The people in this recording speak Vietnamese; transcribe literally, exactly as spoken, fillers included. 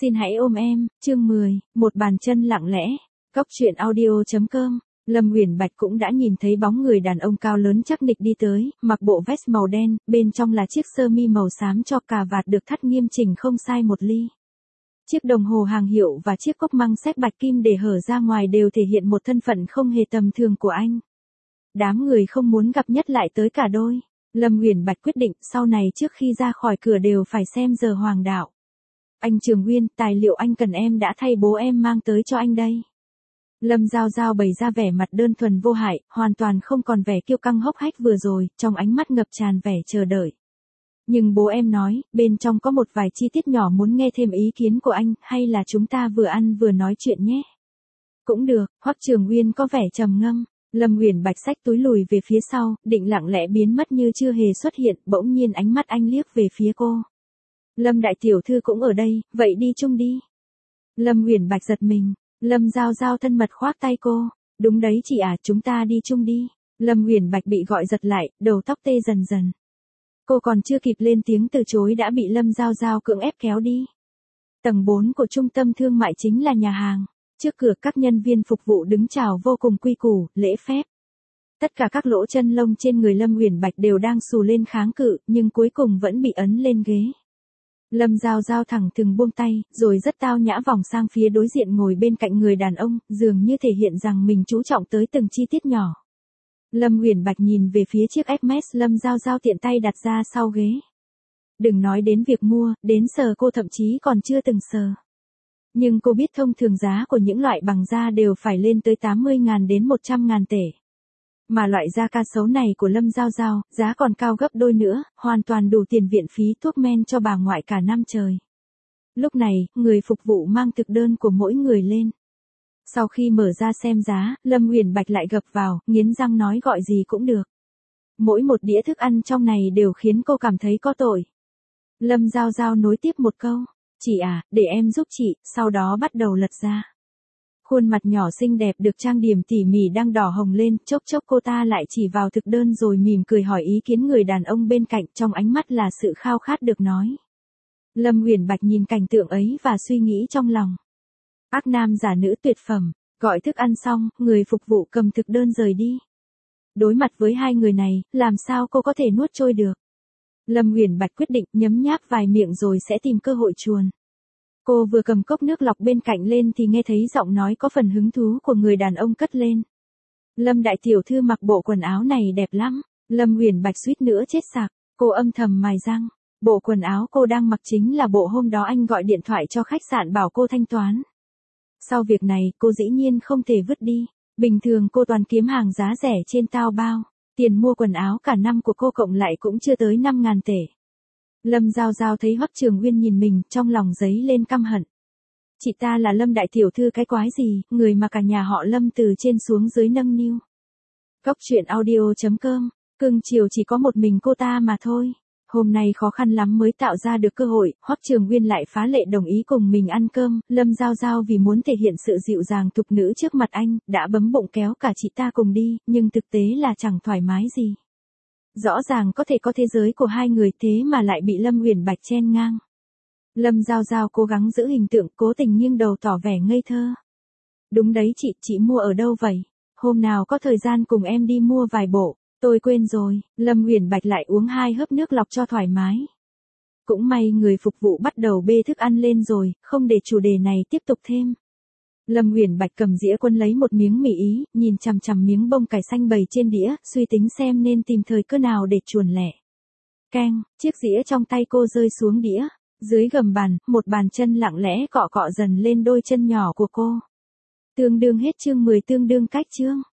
Xin hãy ôm em, chương mười, một bàn chân lặng lẽ. Cóc truyện audio chấm com. Lâm Uyển Bạch cũng đã nhìn thấy bóng người đàn ông cao lớn chắc nịch đi tới, mặc bộ vest màu đen, bên trong là chiếc sơ mi màu xám cho cà vạt được thắt nghiêm chỉnh không sai một ly. Chiếc đồng hồ hàng hiệu và chiếc cốc măng xét bạch kim để hở ra ngoài đều thể hiện một thân phận không hề tầm thường của anh. Đám người không muốn gặp nhất lại tới cả đôi. Lâm Uyển Bạch quyết định sau này trước khi ra khỏi cửa đều phải xem giờ hoàng đạo. Anh Trường Nguyên, tài liệu anh cần em đã thay bố em mang tới cho anh đây. Lâm Giao Giao bày ra vẻ mặt đơn thuần vô hại, hoàn toàn không còn vẻ kiêu căng hốc hách vừa rồi, trong ánh mắt ngập tràn vẻ chờ đợi. Nhưng bố em nói, bên trong có một vài chi tiết nhỏ muốn nghe thêm ý kiến của anh, hay là chúng ta vừa ăn vừa nói chuyện nhé. Cũng được, Hoắc Trường Nguyên có vẻ trầm ngâm. Lâm Uyển Bạch xách túi lùi về phía sau, định lặng lẽ biến mất như chưa hề xuất hiện, bỗng nhiên ánh mắt anh liếc về phía cô. Lâm đại tiểu thư cũng ở đây, vậy đi chung đi. Lâm Uyển Bạch giật mình, Lâm Giao Giao thân mật khoác tay cô, đúng đấy chị à, chúng ta đi chung đi. Lâm Uyển Bạch bị gọi giật lại, đầu tóc tê dần dần. Cô còn chưa kịp lên tiếng từ chối đã bị Lâm Giao Giao cưỡng ép kéo đi. Tầng bốn của trung tâm thương mại chính là nhà hàng. Trước cửa các nhân viên phục vụ đứng chào vô cùng quy củ, lễ phép. Tất cả các lỗ chân lông trên người Lâm Uyển Bạch đều đang xù lên kháng cự, nhưng cuối cùng vẫn bị ấn lên ghế. Lâm Giao Giao thẳng thừng buông tay, rồi rất tao nhã vòng sang phía đối diện ngồi bên cạnh người đàn ông, dường như thể hiện rằng mình chú trọng tới từng chi tiết nhỏ. Lâm Uyển Bạch nhìn về phía chiếc Hermes Lâm Giao Giao tiện tay đặt ra sau ghế. Đừng nói đến việc mua, đến sờ cô thậm chí còn chưa từng sờ. Nhưng cô biết thông thường giá của những loại bằng da đều phải lên tới tám mươi ngàn đến một trăm ngàn tể. Mà loại da ca sấu này của Lâm Giao Giao, giá còn cao gấp đôi nữa, hoàn toàn đủ tiền viện phí thuốc men cho bà ngoại cả năm trời. Lúc này, người phục vụ mang thực đơn của mỗi người lên. Sau khi mở ra xem giá, Lâm Uyển Bạch lại gập vào, nghiến răng nói gọi gì cũng được. Mỗi một đĩa thức ăn trong này đều khiến cô cảm thấy có tội. Lâm Giao Giao nối tiếp một câu. Chị à, để em giúp chị, sau đó bắt đầu lật ra. Khuôn mặt nhỏ xinh đẹp được trang điểm tỉ mỉ đang đỏ hồng lên, chốc chốc cô ta lại chỉ vào thực đơn rồi mỉm cười hỏi ý kiến người đàn ông bên cạnh, trong ánh mắt là sự khao khát được nói. Lâm Uyển Bạch nhìn cảnh tượng ấy và suy nghĩ trong lòng. Ác nam giả nữ tuyệt phẩm, gọi thức ăn xong, người phục vụ cầm thực đơn rời đi. Đối mặt với hai người này, làm sao cô có thể nuốt trôi được? Lâm Uyển Bạch quyết định nhấm nháp vài miệng rồi sẽ tìm cơ hội chuồn. Cô vừa cầm cốc nước lọc bên cạnh lên thì nghe thấy giọng nói có phần hứng thú của người đàn ông cất lên. Lâm đại tiểu thư mặc bộ quần áo này đẹp lắm. Lâm Uyển Bạch suýt nữa chết sặc, cô âm thầm mài răng. Bộ quần áo cô đang mặc chính là bộ hôm đó anh gọi điện thoại cho khách sạn bảo cô thanh toán. Sau việc này, cô dĩ nhiên không thể vứt đi. Bình thường cô toàn kiếm hàng giá rẻ trên Taobao. Tiền mua quần áo cả năm của cô cộng lại cũng chưa tới năm ngàn tể. Lâm Giao Giao thấy Hoắc Trường Nguyên nhìn mình, trong lòng dấy lên căm hận. Chị ta là Lâm đại tiểu thư cái quái gì, người mà cả nhà họ Lâm từ trên xuống dưới nâng niu. Cóc truyện audio chấm com, cưng chiều chỉ có một mình cô ta mà thôi. Hôm nay khó khăn lắm mới tạo ra được cơ hội, Hoắc Trường Nguyên lại phá lệ đồng ý cùng mình ăn cơm, Lâm Giao Giao vì muốn thể hiện sự dịu dàng thục nữ trước mặt anh, đã bấm bụng kéo cả chị ta cùng đi, nhưng thực tế là chẳng thoải mái gì. Rõ ràng có thể có thế giới của hai người thế mà lại bị Lâm Uyển Bạch chen ngang. Lâm Giao Giao cố gắng giữ hình tượng, cố tình nghiêng đầu tỏ vẻ ngây thơ. Đúng đấy chị, chị mua ở đâu vậy? Hôm nào có thời gian cùng em đi mua vài bộ. Tôi quên rồi. Lâm Uyển Bạch lại uống hai hớp nước lọc cho thoải mái. Cũng may người phục vụ bắt đầu bê thức ăn lên rồi, không để chủ đề này tiếp tục thêm. Lâm Uyển Bạch cầm dĩa quân lấy một miếng mì Ý, nhìn chằm chằm miếng bông cải xanh bày trên đĩa, suy tính xem nên tìm thời cơ nào để chuồn lẻ. Keng, chiếc dĩa trong tay cô rơi xuống đĩa. Dưới gầm bàn, một bàn chân lặng lẽ cọ cọ dần lên đôi chân nhỏ của cô. Tương đương hết chương mười tương đương cách chương.